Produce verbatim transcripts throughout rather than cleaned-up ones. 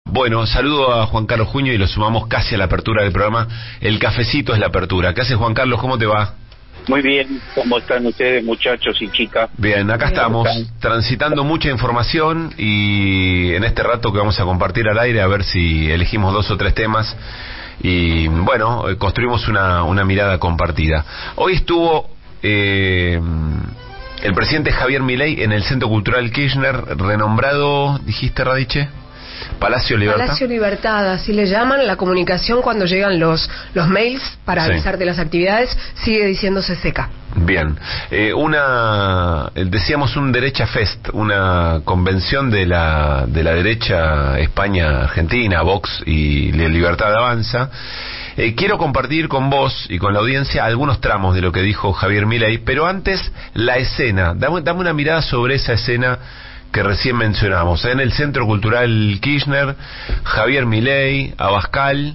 Bueno, saludo a Juan Carlos Juño y lo sumamos casi a la apertura del programa. El cafecito es la apertura. ¿Qué haces, Juan Carlos? ¿Cómo te va? Muy bien, ¿cómo están ustedes, muchachos y chicas? Bien, acá estamos transitando mucha información y en este rato que vamos a compartir al aire a ver si elegimos dos o tres temas y bueno, construimos una, una mirada compartida. Hoy estuvo eh, el presidente Javier Milei en el Centro Cultural Kirchner, renombrado, dijiste, Radiche, Palacio Libertad. Palacio Libertad, así le llaman. La comunicación cuando llegan los los mails para sí. avisar de las actividades sigue diciéndose seca. Bien, eh, una decíamos un Derecha Fest, una convención de la de la derecha España Argentina, Vox y la Libertad Avanza. Eh, quiero compartir con vos y con la audiencia algunos tramos de lo que dijo Javier Milei, pero antes la escena. Dame, dame una mirada sobre esa escena que recién mencionamos, en el Centro Cultural Kirchner, Javier Milei, Abascal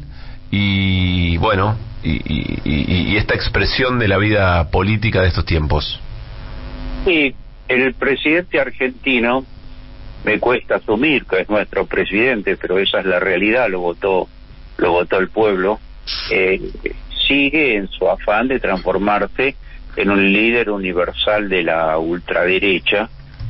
y bueno, y, y, y, y esta expresión de la vida política de estos tiempos. Sí, el presidente argentino, me cuesta asumir que es nuestro presidente, pero esa es la realidad, lo votó, lo votó el pueblo, eh, sigue en su afán de transformarse en un líder universal de la ultraderecha,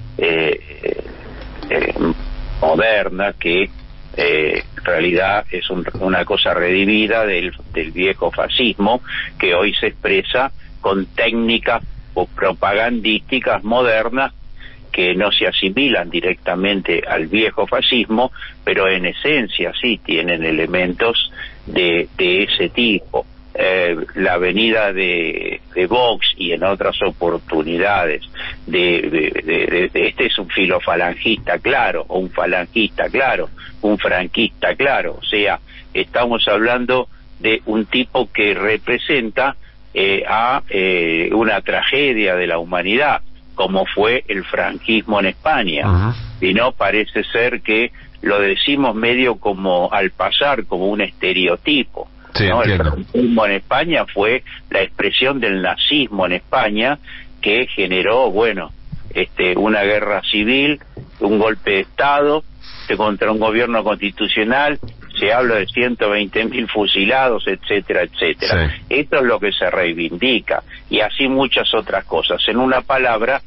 Eh, eh, moderna, que eh, en realidad es un, una cosa redivida del, del viejo fascismo, que hoy se expresa con técnicas o propagandísticas modernas que no se asimilan directamente al viejo fascismo, pero en esencia sí tienen elementos de, de ese tipo. Eh, la venida de, de Vox y en otras oportunidades de, de, de, de este es un filofalangista claro, o un falangista claro, un franquista claro, o sea, estamos hablando de un tipo que representa eh, a eh, una tragedia de la humanidad, como fue el franquismo en España. Uh-huh. Y no parece ser que lo decimos medio como al pasar, como un estereotipo. Sí, ¿no? El entiendo. franquismo en España fue la expresión del nazismo en España, que generó, bueno, este, una guerra civil, un golpe de Estado contra un gobierno constitucional, se habla de ciento veinte mil fusilados, etcétera, etcétera. Sí. Esto es lo que se reivindica, y así muchas otras cosas. En una palabra,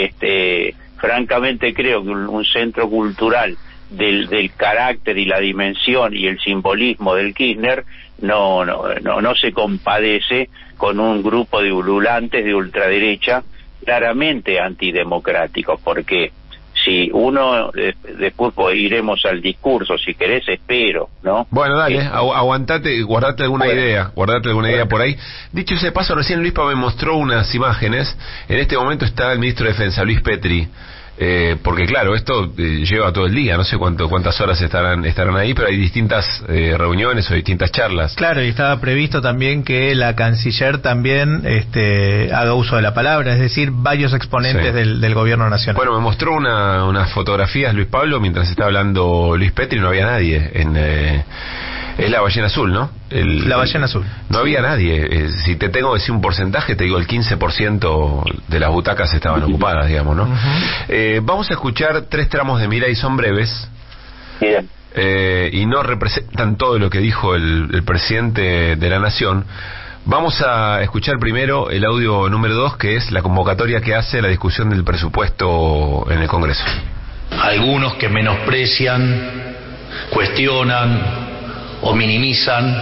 este, francamente creo que un, un centro cultural del, del carácter y la dimensión y el simbolismo del Kirchner no, no, no, no se compadece con un grupo de ululantes de ultraderecha claramente antidemocráticos, porque si uno, eh, después pues, iremos al discurso, si querés, espero, ¿no? Bueno, dale, eh, agu aguantate, guardate alguna bueno, idea, guardate alguna bueno. idea por ahí. Dicho ese paso, recién Luispa me mostró unas imágenes. En este momento está el ministro de Defensa, Luis Petri, eh, porque claro, esto eh, lleva todo el día, no sé cuánto, cuántas horas estarán estarán ahí, pero hay distintas eh, reuniones o distintas charlas. Claro, y estaba previsto también que la canciller también este, haga uso de la palabra, es decir, varios exponentes sí. del, del gobierno nacional. Bueno, me mostró una, unas fotografías Luis Pablo mientras estaba hablando Luis Petri, no había nadie en... Eh, es la ballena azul, ¿no? El, la ballena azul. No sí. había nadie. Eh, si te tengo que decir un porcentaje, te digo el quince por ciento de las butacas estaban ocupadas, digamos, ¿no? Uh-huh. eh, vamos a escuchar tres tramos de Milei, son breves. Bien. Eh, y no representan todo lo que dijo el, el presidente de la Nación. Vamos a escuchar primero el audio número dos, que es la convocatoria que hace la discusión del presupuesto en el Congreso. Algunos que menosprecian, cuestionan o minimizan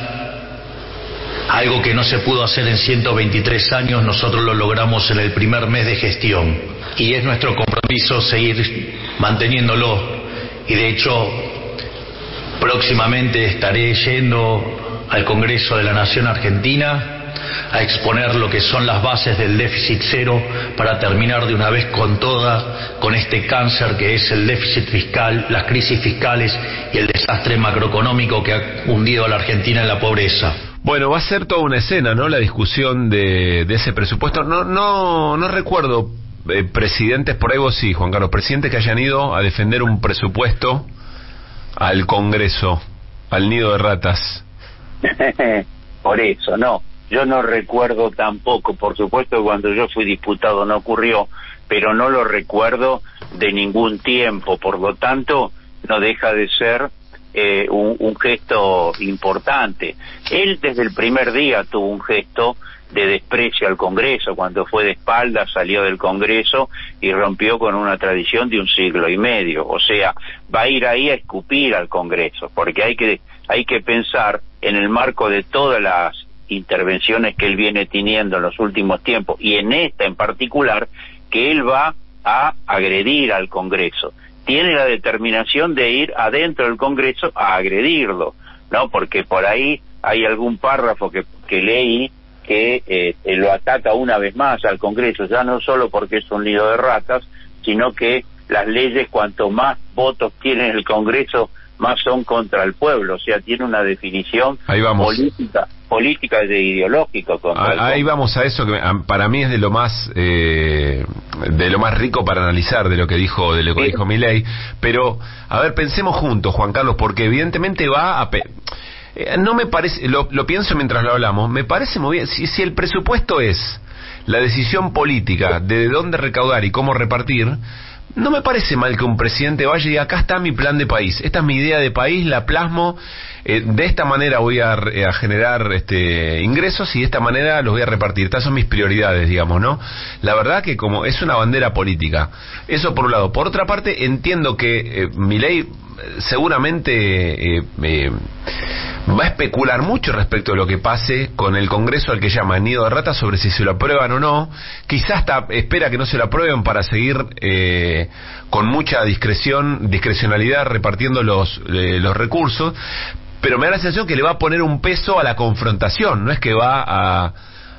algo que no se pudo hacer en ciento veintitrés años, nosotros lo logramos en el primer mes de gestión, y es nuestro compromiso seguir manteniéndolo, y de hecho próximamente estaré yendo al Congreso de la Nación Argentina a exponer lo que son las bases del déficit cero para terminar de una vez con toda, con este cáncer que es el déficit fiscal, las crisis fiscales y el desastre macroeconómico que ha hundido a la Argentina en la pobreza. Bueno, va a ser toda una escena, ¿no? La discusión de, de ese presupuesto. No, no, no recuerdo eh, presidentes, por ahí vos sí, Juan Carlos, presidentes que hayan ido a defender un presupuesto al Congreso, al nido de ratas. Por eso, no. Yo no recuerdo tampoco, por supuesto, cuando yo fui diputado no ocurrió, pero no lo recuerdo de ningún tiempo, por lo tanto, no deja de ser eh, un, un gesto importante. Él desde el primer día tuvo un gesto de desprecio al Congreso. Cuando fue de espaldas, salió del Congreso y rompió con una tradición de un siglo y medio. O sea, va a ir ahí a escupir al Congreso, porque hay que hay que pensar en el marco de todas las intervenciones que él viene teniendo en los últimos tiempos, y en esta en particular, que él va a agredir al Congreso. Tiene la determinación de ir adentro del Congreso a agredirlo, ¿no? Porque por ahí hay algún párrafo que, que leí que eh, lo ataca una vez más al Congreso, ya no solo porque es un nido de ratas, sino que las leyes, cuanto más votos tiene el Congreso, más son contra el pueblo. O sea, tiene una definición política política de ideológico contra el ahí vamos a eso, que para mí es de lo más eh, de lo más rico para analizar de lo que dijo de lo que sí. dijo Milei. Pero a ver, pensemos juntos, Juan Carlos, porque evidentemente va a pe eh, no me parece, lo, lo pienso mientras lo hablamos, me parece muy bien, si, si el presupuesto es la decisión política de dónde recaudar y cómo repartir, no me parece mal que un presidente vaya y acá está mi plan de país, esta es mi idea de país, la plasmo, eh, de esta manera voy a, a generar este ingresos y de esta manera los voy a repartir, estas son mis prioridades, digamos, ¿no? La verdad que como es una bandera política, eso por un lado. Por otra parte, entiendo que eh, Milei seguramente eh, eh, va a especular mucho respecto a lo que pase con el Congreso al que llama nido de ratas, sobre si se lo aprueban o no. Quizás hasta espera que no se lo aprueben para seguir eh, con mucha discreción, discrecionalidad repartiendo los, eh, los recursos, pero me da la sensación que le va a poner un peso a la confrontación, no es que va a,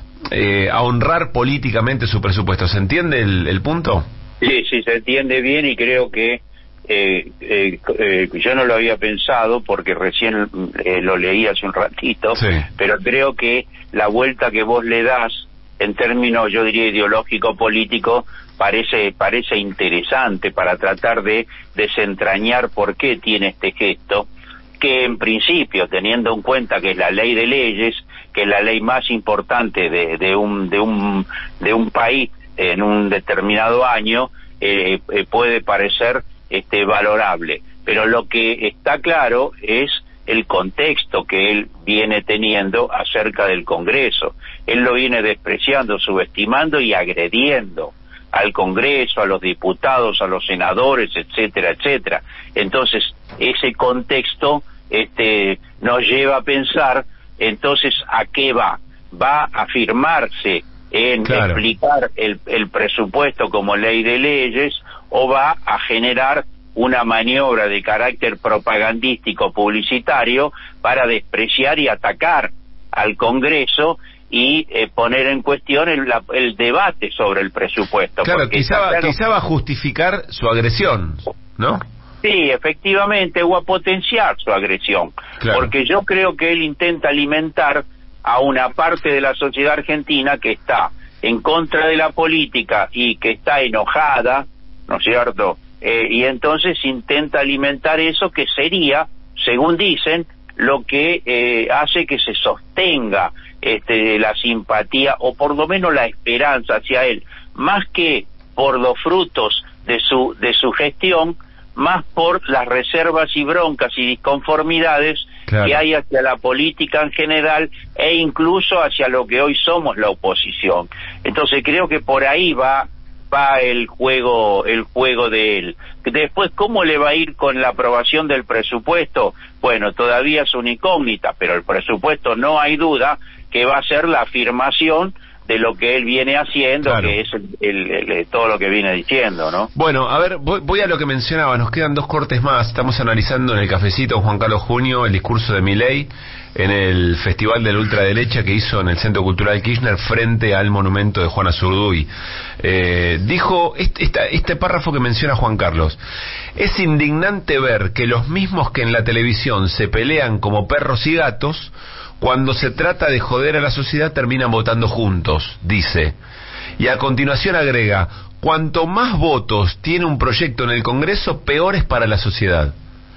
eh, a honrar políticamente su presupuesto. ¿Se entiende el, el punto? Sí, sí, se entiende bien, y creo que Eh, eh, eh, yo no lo había pensado porque recién eh, lo leí hace un ratito, sí. Pero creo que la vuelta que vos le das en términos, yo diría, ideológico-político, parece parece interesante para tratar de desentrañar por qué tiene este gesto, que en principio, teniendo en cuenta que es la ley de leyes, que es la ley más importante de, de un de un de un país en un determinado año, eh, eh, puede parecer este valorable, pero lo que está claro es el contexto que él viene teniendo acerca del Congreso. Él lo viene despreciando, subestimando y agrediendo al Congreso, a los diputados, a los senadores, etcétera, etcétera. Entonces, ese contexto este nos lleva a pensar, entonces, ¿a qué va? ¿Va a firmarse en claro. explicar el, el presupuesto como ley de leyes, o va a generar una maniobra de carácter propagandístico publicitario para despreciar y atacar al Congreso y eh, poner en cuestión el, la, el debate sobre el presupuesto? Claro, quizá, claro, quizá va a justificar su agresión, ¿no? Sí, efectivamente, o a potenciar su agresión, claro. Porque yo creo que él intenta alimentar a una parte de la sociedad argentina que está en contra de la política y que está enojada, ¿no es cierto? Eh, y entonces intenta alimentar eso, que sería, según dicen, lo que eh, hace que se sostenga este, la simpatía, o por lo menos la esperanza hacia él, más que por los frutos de su de su gestión, más por las reservas y broncas y disconformidades claro. que hay hacia la política en general, e incluso hacia lo que hoy somos la oposición. Entonces creo que por ahí va va el juego el juego de él. Después, ¿cómo le va a ir con la aprobación del presupuesto? Bueno, todavía es una incógnita, pero el presupuesto, no hay duda que va a ser la afirmación de lo que él viene haciendo, claro. que es el, el, el, el, todo lo que viene diciendo, ¿no? Bueno, a ver, voy, voy a lo que mencionaba, nos quedan dos cortes más. Estamos analizando en el cafecito Juan Carlos Junio el discurso de Milei en el Festival de la Ultraderecha que hizo en el Centro Cultural Kirchner frente al monumento de Juana Zurduy. Eh, dijo este, esta, este párrafo que menciona Juan Carlos: es indignante ver que los mismos que en la televisión se pelean como perros y gatos, cuando se trata de joder a la sociedad terminan votando juntos, dice. Y a continuación agrega: cuanto más votos tiene un proyecto en el Congreso, peor es para la sociedad.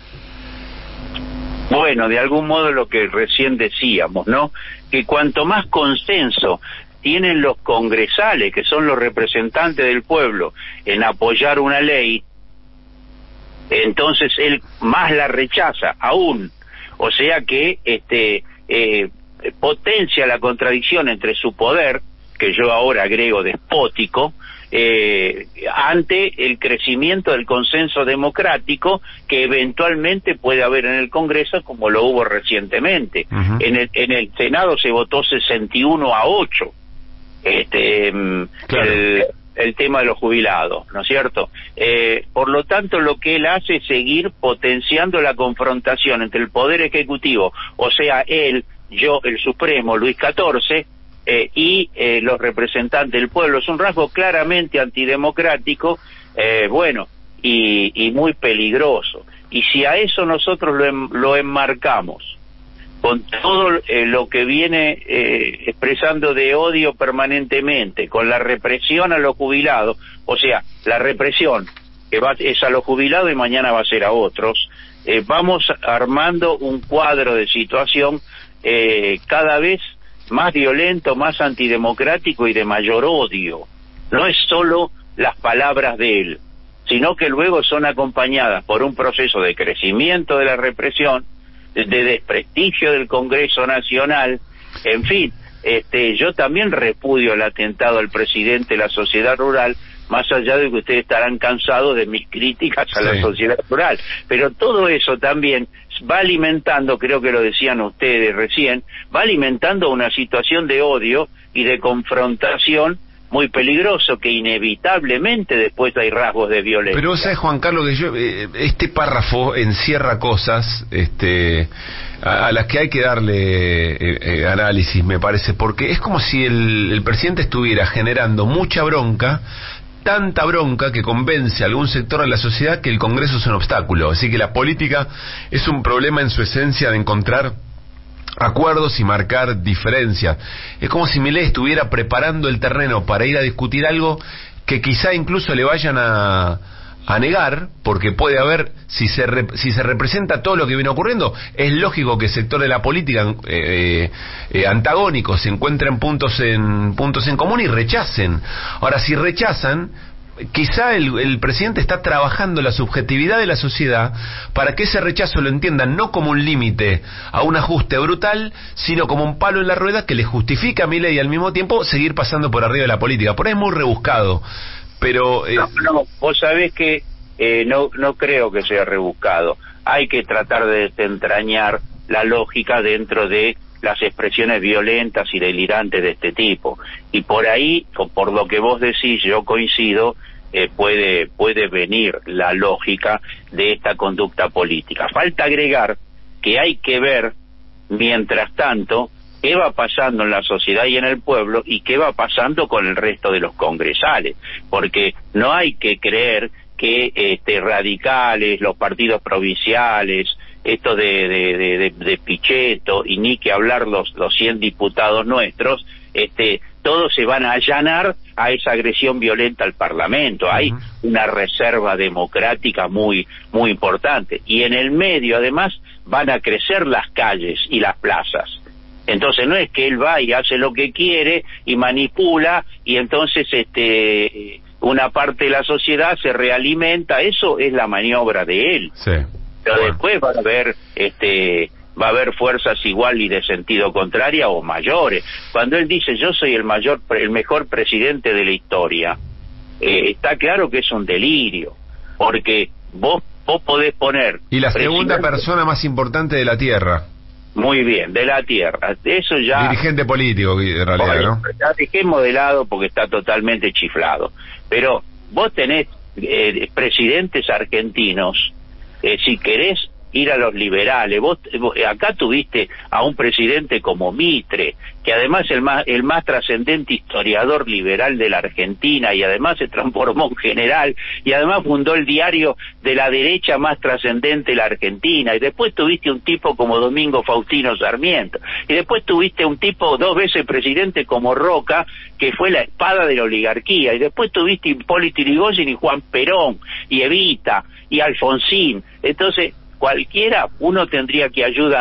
Bueno, de algún modo lo que recién decíamos, ¿no? Que cuanto más consenso tienen los congresales, que son los representantes del pueblo, en apoyar una ley, Entonces él más la rechaza aún, o sea que este eh, potencia la contradicción entre su poder, que yo ahora agrego despótico, eh, ante el crecimiento del consenso democrático que eventualmente puede haber en el Congreso, como lo hubo recientemente. Uh-huh. En el, en el Senado se votó sesenta y uno a ocho, este, claro. el, el tema de los jubilados, ¿no es cierto? Eh, por lo tanto, lo que él hace es seguir potenciando la confrontación entre el Poder Ejecutivo, o sea, él, yo, el Supremo, Luis catorce, eh, y eh, los representantes del pueblo. Es un rasgo claramente antidemocrático, eh, bueno, y, y muy peligroso. Y si a eso nosotros lo, en, lo enmarcamos con todo eh, lo que viene eh, expresando de odio permanentemente, con la represión a los jubilados, o sea, la represión que va, es a los jubilados y mañana va a ser a otros, eh, vamos armando un cuadro de situación eh, cada vez más violento, más antidemocrático y de mayor odio. No es solo las palabras de él, sino que luego son acompañadas por un proceso de crecimiento de la represión, de desprestigio del Congreso Nacional, en fin, este, yo también repudio el atentado al presidente de la sociedad rural, más allá de que ustedes estarán cansados de mis críticas a sí. la sociedad rural, pero todo eso también va alimentando, creo que lo decían ustedes recién, va alimentando una situación de odio y de confrontación muy peligroso, que inevitablemente después hay rasgos de violencia. Pero sabes, Juan Carlos, que yo eh, este párrafo encierra cosas este a, a las que hay que darle eh, eh, análisis, me parece, porque es como si el, el presidente estuviera generando mucha bronca, tanta bronca que convence a algún sector de la sociedad que el Congreso es un obstáculo, así que la política es un problema en su esencia de encontrar acuerdos y marcar diferencias. Es como si Milei estuviera preparando el terreno para ir a discutir algo que quizá incluso le vayan a, a negar, porque puede haber, si se re, si se representa todo lo que viene ocurriendo, es lógico que sectores de la política eh, eh, antagónicos se encuentren puntos en puntos en común y rechacen. Ahora, si rechazan, quizá el, el presidente está trabajando la subjetividad de la sociedad para que ese rechazo lo entiendan no como un límite a un ajuste brutal, sino como un palo en la rueda que le justifica a Milei y al mismo tiempo seguir pasando por arriba de la política. Por ahí es muy rebuscado, pero... Eh... No, no, vos sabés que eh, no, no creo que sea rebuscado. Hay que tratar de desentrañar la lógica dentro de las expresiones violentas y delirantes de este tipo, y por ahí, por lo que vos decís, yo coincido, eh, puede puede venir la lógica de esta conducta política. Falta agregar que hay que ver, mientras tanto, qué va pasando en la sociedad y en el pueblo, y qué va pasando con el resto de los congresales, porque no hay que creer que este, radicales, los partidos provinciales, esto de, de, de, de, de Pichetto, y ni que hablar los, los cien diputados nuestros, este, todos se van a allanar a esa agresión violenta al Parlamento. Hay uh-huh. una reserva democrática muy, muy importante. Y en el medio, además, van a crecer las calles y las plazas. Entonces no es que él va y hace lo que quiere y manipula, y entonces este una parte de la sociedad se realimenta. Eso es la maniobra de él. Sí. Pero bueno, después va a haber este va a haber fuerzas igual y de sentido contraria o mayores. Cuando él dice yo soy el mayor el mejor presidente de la historia, eh, está claro que es un delirio, porque vos vos podés poner y la segunda persona más importante de la tierra. Muy bien, de la tierra. Eso ya dirigente político en realidad, bueno, ¿no? Ya dejemos de lado porque está totalmente chiflado. Pero vos tenés eh, presidentes argentinos. Eh, si querés ir a los liberales, vos, vos acá tuviste a un presidente como Mitre, que además es el más el más trascendente historiador liberal de la Argentina, y además se transformó en general, y además fundó el diario de la derecha más trascendente de la Argentina, y después tuviste un tipo como Domingo Faustino Sarmiento, y después tuviste un tipo dos veces presidente como Roca, que fue la espada de la oligarquía, y después tuviste Hipólito Yrigoyen y Juan Perón, y Evita, y Alfonsín. Entonces cualquiera, uno tendría que ayudar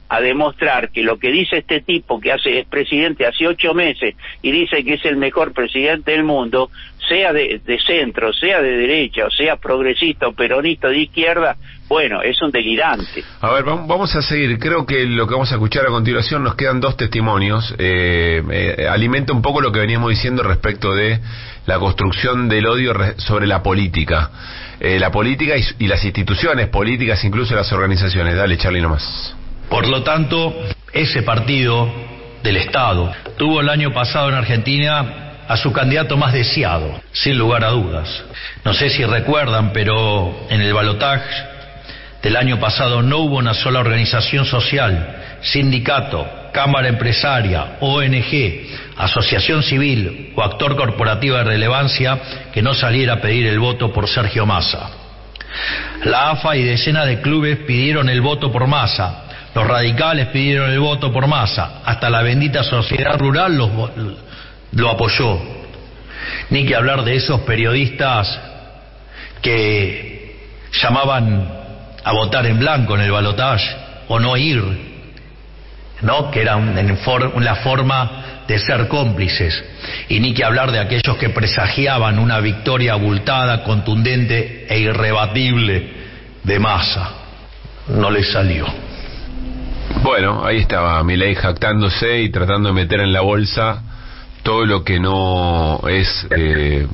a demostrar que lo que dice este tipo que hace es presidente hace ocho meses y dice que es el mejor presidente del mundo, sea de, de centro, sea de derecha, o sea progresista o peronista de izquierda, bueno, es un delirante. A ver, vamos a seguir. Creo que lo que vamos a escuchar a continuación, nos quedan dos testimonios. Eh, eh, alimenta un poco lo que veníamos diciendo respecto de la construcción del odio sobre la política. Eh, la política y, y las instituciones políticas, incluso las organizaciones. Dale, Charlie, nomás. Por lo tanto, ese partido del Estado tuvo el año pasado en Argentina a su candidato más deseado, sin lugar a dudas. No sé si recuerdan, pero en el balotaje del año pasado no hubo una sola organización social, sindicato, cámara empresaria, O N G, asociación civil o actor corporativo de relevancia que no saliera a pedir el voto por Sergio Massa. La A F A y decenas de clubes pidieron el voto por Massa. Los radicales pidieron el voto por Massa, hasta la bendita sociedad rural los, lo apoyó. Ni que hablar de esos periodistas que llamaban a votar en blanco en el balotaje o no ir, ¿no? Que era un, en for, una forma de ser cómplices. Y ni que hablar de aquellos que presagiaban una victoria abultada, contundente e irrebatible de Massa. No les salió. Bueno, ahí estaba Milei jactándose y tratando de meter en la bolsa todo lo que no es eh,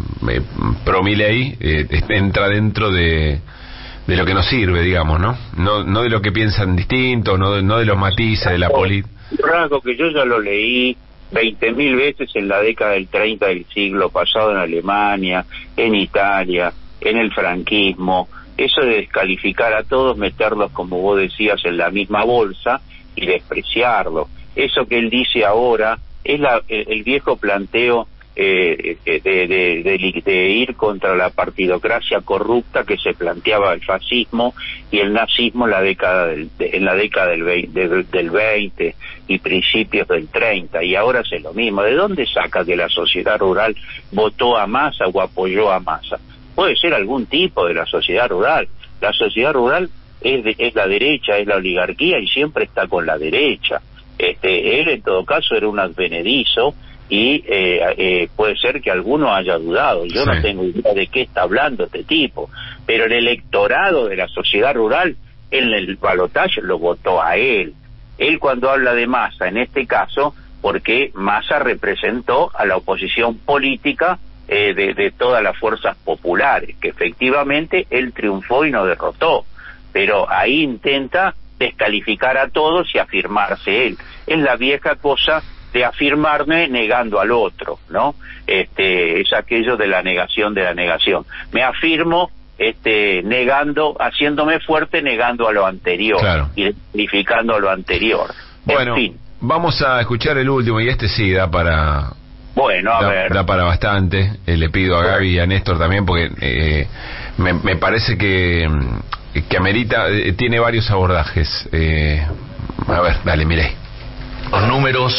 pro Milei, eh, entra dentro de, de lo que nos sirve, digamos, ¿no? No, no de lo que piensan distinto, no de, no de los matices de la política. Un rasgo que yo ya lo leí veinte mil veces en la década del treinta del siglo pasado en Alemania, en Italia, en el franquismo. Eso de descalificar a todos, meterlos, como vos decías, en la misma bolsa y despreciarlo. Eso que él dice ahora es la, el, el viejo planteo eh, de, de, de, de ir contra la partidocracia corrupta que se planteaba el fascismo y el nazismo en la década del, de, en la década del veinte, de, del veinte y principios del treinta, y ahora es lo mismo. ¿De dónde saca que la sociedad rural votó a Massa o apoyó a Massa? Puede ser algún tipo de la sociedad rural. La sociedad rural es, de, es la derecha, es la oligarquía y siempre está con la derecha. Este, él en todo caso era un advenedizo y eh, eh, puede ser que alguno haya dudado. Yo sí. No tengo idea de qué está hablando este tipo, pero el electorado de la sociedad rural en el balotaje lo votó a él. Él cuando habla de Massa, en este caso, porque Massa representó a la oposición política Eh, de, de todas las fuerzas populares, que efectivamente él triunfó y no derrotó, pero ahí intenta descalificar a todos y afirmarse él. Es la vieja cosa de afirmarme negando al otro, ¿no? Este, es aquello de la negación de la negación. Me afirmo este, negando, haciéndome fuerte, negando a lo anterior, claro, y descalificando a lo anterior. Bueno, en fin. Vamos a escuchar el último, y este sí da para... Bueno, a da, ver. Da para bastante. Eh, le pido a Gaby y a Néstor también, porque eh, me, me parece que, que amerita, eh, tiene varios abordajes. Eh, a ver, dale, miré. Los números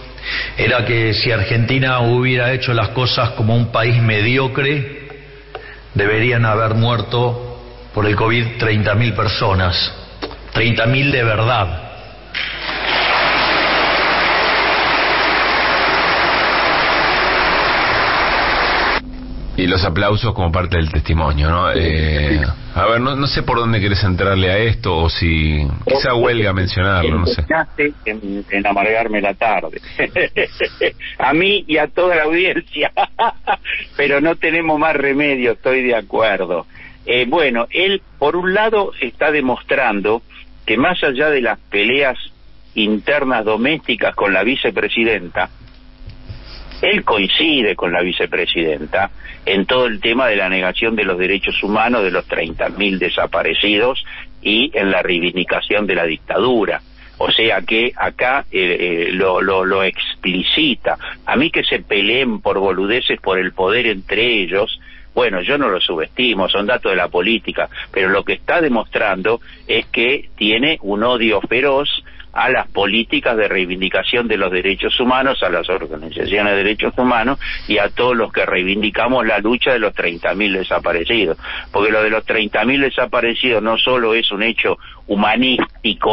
era que si Argentina hubiera hecho las cosas como un país mediocre, deberían haber muerto por el COVID treinta mil personas. treinta mil de verdad. Y los aplausos como parte del testimonio, ¿no? Eh, a ver, no, no sé por dónde querés entrarle a esto, o si quizá huelga mencionarlo, no sé. En, en amargarme la tarde. A mí y a toda la audiencia. Pero no tenemos más remedio, estoy de acuerdo. Eh, bueno, él, por un lado, está demostrando que más allá de las peleas internas domésticas con la vicepresidenta, él coincide con la vicepresidenta en todo el tema de la negación de los derechos humanos de los treinta mil desaparecidos y en la reivindicación de la dictadura. O sea que acá eh, eh, lo, lo, lo explicita. A mí que se peleen por boludeces por el poder entre ellos, bueno, yo no lo subestimo, son datos de la política, pero lo que está demostrando es que tiene un odio feroz a las políticas de reivindicación de los derechos humanos, a las organizaciones de derechos humanos y a todos los que reivindicamos la lucha de los treinta mil desaparecidos. Porque lo de los treinta mil desaparecidos no solo es un hecho humanístico,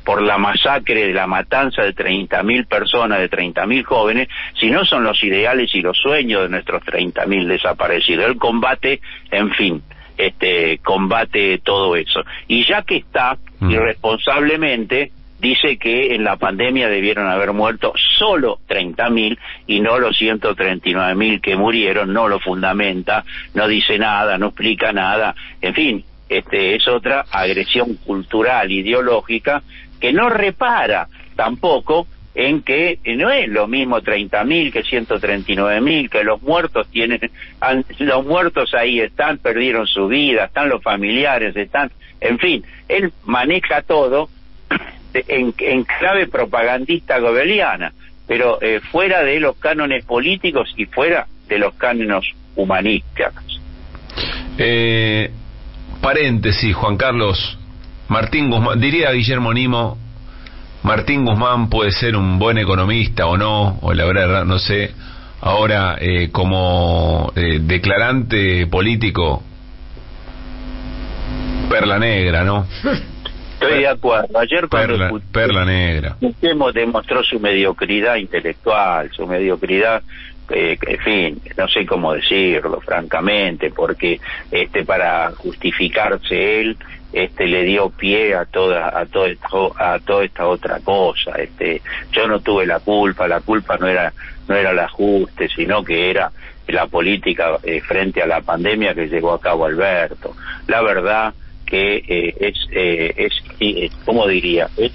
por la masacre de la matanza de treinta mil personas, de treinta mil jóvenes, sino son los ideales y los sueños de nuestros treinta mil desaparecidos. Él combate, en fin, este combate todo eso. Y ya que está, mm. irresponsablemente, dice que en la pandemia debieron haber muerto solo treinta mil y no los ciento treinta y nueve mil que murieron, no lo fundamenta, no dice nada, no explica nada, en fin, este es otra agresión cultural, ideológica, que no repara tampoco en que no es lo mismo treinta mil que ciento treinta y nueve mil, que los muertos tienen, han, los muertos ahí están, perdieron su vida, están los familiares, están, en fin, él maneja todo en, en clave propagandista goebbeliana, pero eh, fuera de los cánones políticos y fuera de los cánones humanistas. Eh, paréntesis, Juan Carlos, Martín Guzmán, diría Guillermo Nimo, Martín Guzmán puede ser un buen economista o no, o la verdad no sé, ahora eh, como eh, declarante político, perla negra, ¿no? Estoy de acuerdo. Ayer cuando perla, escuché, perla negra. demostró su mediocridad intelectual, su mediocridad, eh, en fin, no sé cómo decirlo, francamente, porque este para justificarse él, este le dio pie a toda a todo esto, a toda esta otra cosa. Este, yo no tuve la culpa, la culpa no era no era el ajuste, sino que era la política eh, frente a la pandemia que llevó a cabo Alberto. La verdad que eh, es, eh, es, eh, ¿cómo diría? Es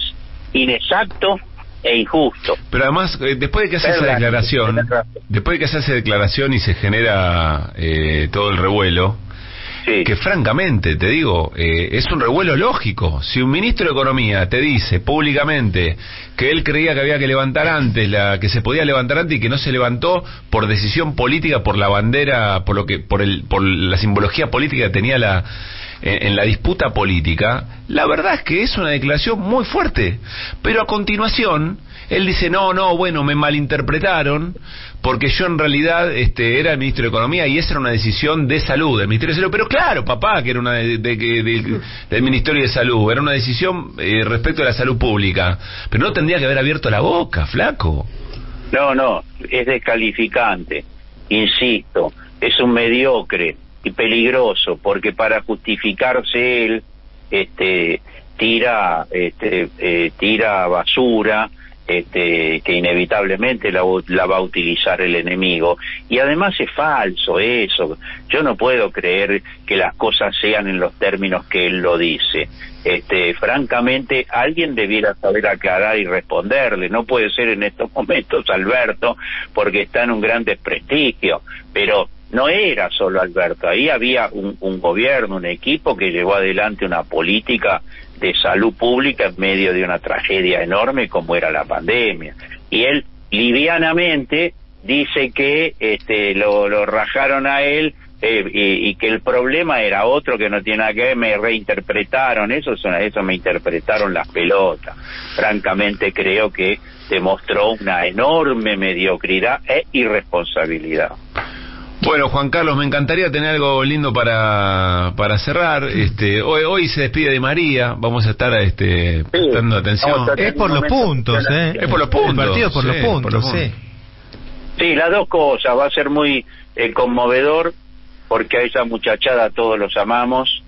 inexacto e injusto. Pero además, eh, después de que hace esa declaración, después de que hace esa declaración y se genera eh, todo el revuelo, sí. que francamente, te digo, eh, es un revuelo lógico. Si un ministro de Economía te dice públicamente que él creía que había que levantar antes, la que se podía levantar antes y que no se levantó por decisión política, por la bandera, por lo que, por el, por la simbología política que tenía la en la disputa política, la verdad es que es una declaración muy fuerte. Pero a continuación él dice no, no, bueno, me malinterpretaron porque yo en realidad este era el ministro de Economía y esa era una decisión de salud, del Ministerio de Salud. Pero claro, papá, que era una de, de, de, de, del Ministerio de Salud, era una decisión eh, respecto a la salud pública, pero no tendría que haber abierto la boca, flaco. No, no, es descalificante, insisto, es un mediocre y peligroso, porque para justificarse él este tira este eh, tira basura este que inevitablemente la, la va a utilizar el enemigo, y además es falso eso. Yo no puedo creer que las cosas sean en los términos que él lo dice. Este, francamente, alguien debiera saber aclarar y responderle. No puede ser en estos momentos Alberto, porque está en un gran desprestigio, pero no era solo Alberto, ahí había un, un gobierno, un equipo que llevó adelante una política de salud pública en medio de una tragedia enorme como era la pandemia. Y él livianamente dice que este lo, lo rajaron a él eh, y, y que el problema era otro que no tiene nada que ver, me reinterpretaron, eso, eso me interpretaron las pelotas. Francamente creo que demostró una enorme mediocridad e irresponsabilidad. Bueno, Juan Carlos, me encantaría tener algo lindo para para cerrar. Este, hoy hoy se despide de María, vamos a estar este sí, prestando atención. Es por los puntos, eh. Es por los puntos. El partido es por, sí, los puntos, por los puntos, sí. Sí, las dos cosas, va a ser muy eh, conmovedor, porque a esa muchachada todos los amamos,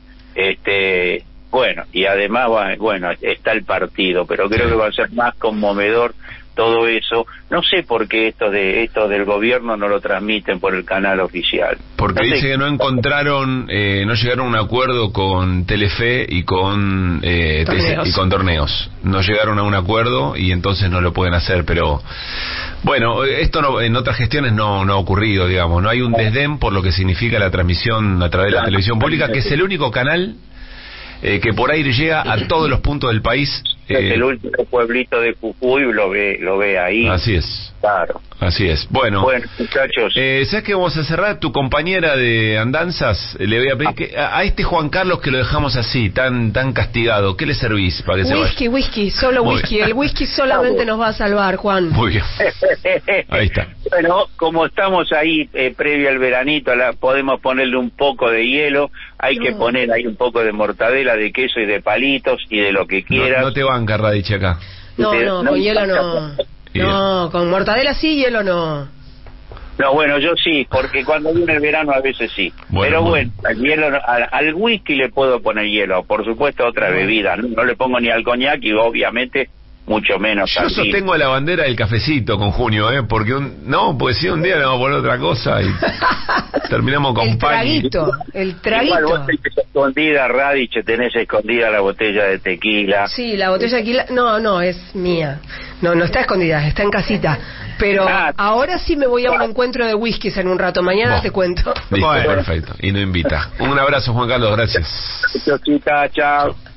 este, bueno, y además, bueno, está el partido, pero creo sí. que va a ser más conmovedor todo eso. No sé por qué esto de esto del gobierno no lo transmiten por el canal oficial. Porque no dice que no encontraron, eh, no llegaron a un acuerdo con Telefe y con eh, torneos. y con torneos. No llegaron a un acuerdo y entonces no lo pueden hacer. Pero bueno, esto no, en otras gestiones no no ha ocurrido, digamos. No hay un desdén por lo que significa la transmisión a través de la televisión pública, que es el único canal Eh, que por aire llega a todos los puntos del país. Eh, el último pueblito de Jujuy lo ve, lo ve ahí. Así es. Claro. Así es. Bueno, bueno muchachos. Eh, ¿Sabes qué vamos a cerrar? Tu compañera de andanzas, le voy a pedir que a, a este Juan Carlos que lo dejamos así, tan tan castigado, ¿qué le servís para que se vaya? Whisky, whisky, solo Muy whisky. bien. El whisky solamente nos va a salvar, Juan. Muy bien. Ahí está. Bueno, como estamos ahí eh, previo al veranito, la, podemos ponerle un poco de hielo, hay No. que poner ahí un poco de mortadela, de queso y de palitos y de lo que quieras. No, no te banca, Radich, acá. No, Usted- no, no, con hielo no. Bien. No, con mortadela sí, hielo no. No, bueno, yo sí, porque cuando viene el verano a veces sí. Bueno, Pero bueno. bueno, al, hielo, no- al, al whisky le puedo poner hielo, por supuesto otra bebida, no, no le pongo ni al coñac y obviamente mucho menos Yo al vino. sostengo la bandera del cafecito con Junio, ¿eh? Porque un, no, porque si un día le vamos a poner otra cosa y terminamos con El pan. y- traguito, el Igual traguito. vos tenés escondida, Radich, tenés escondida la botella de tequila. Sí, la botella de tequila, no, no, es mía. No, no está escondida, está en casita. Pero Ah. ahora sí me voy a un encuentro de whiskies en un rato. Mañana Vos. te cuento. Listo, Bueno. perfecto. Y no invita. Un abrazo, Juan Carlos, gracias. Chocita, chao.